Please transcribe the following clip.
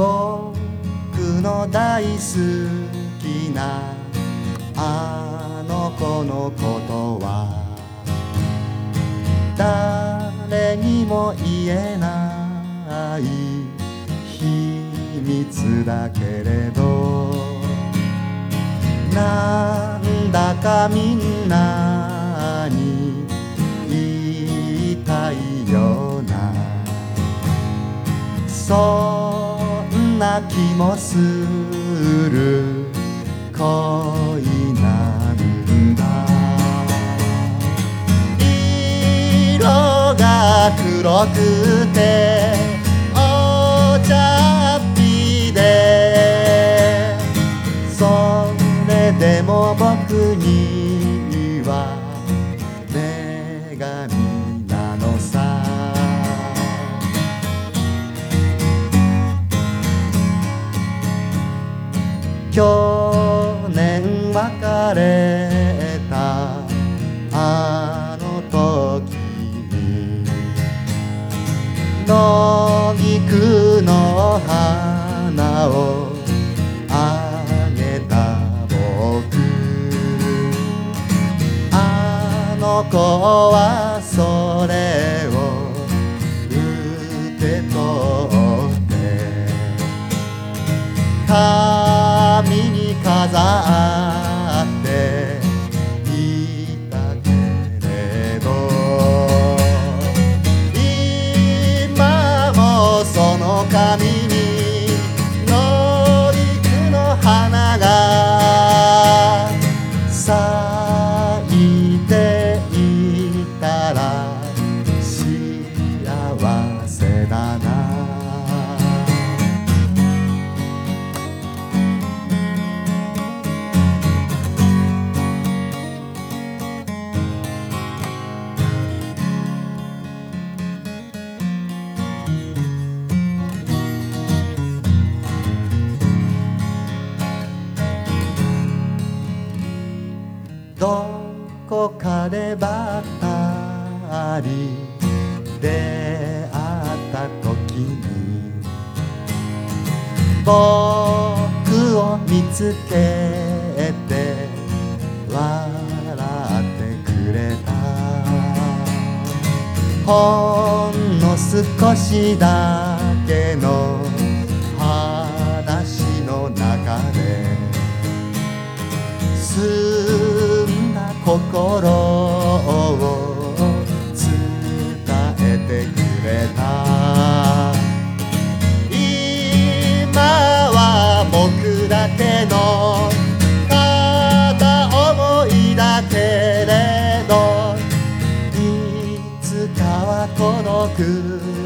僕の大好きなあの子のことは誰にも言えない秘密だけれど、なんだかみんなに言いたいような、そんな気もする恋なんだ。色が黒くてお茶っぴで、それでも僕には女神なのさ。去年別れたあの時に野菊の花をあげた僕、あの子はそれを受け取って髪に飾っていたけれど、今もその髪に野菊の花が咲いていたら幸せだな。どこかでばったり出会った時に僕を見つけて笑ってくれた。ほんの少しだけの話の中で澄んだ心を伝えてくれた。今は僕だけの片思いだけれど、いつかは孤独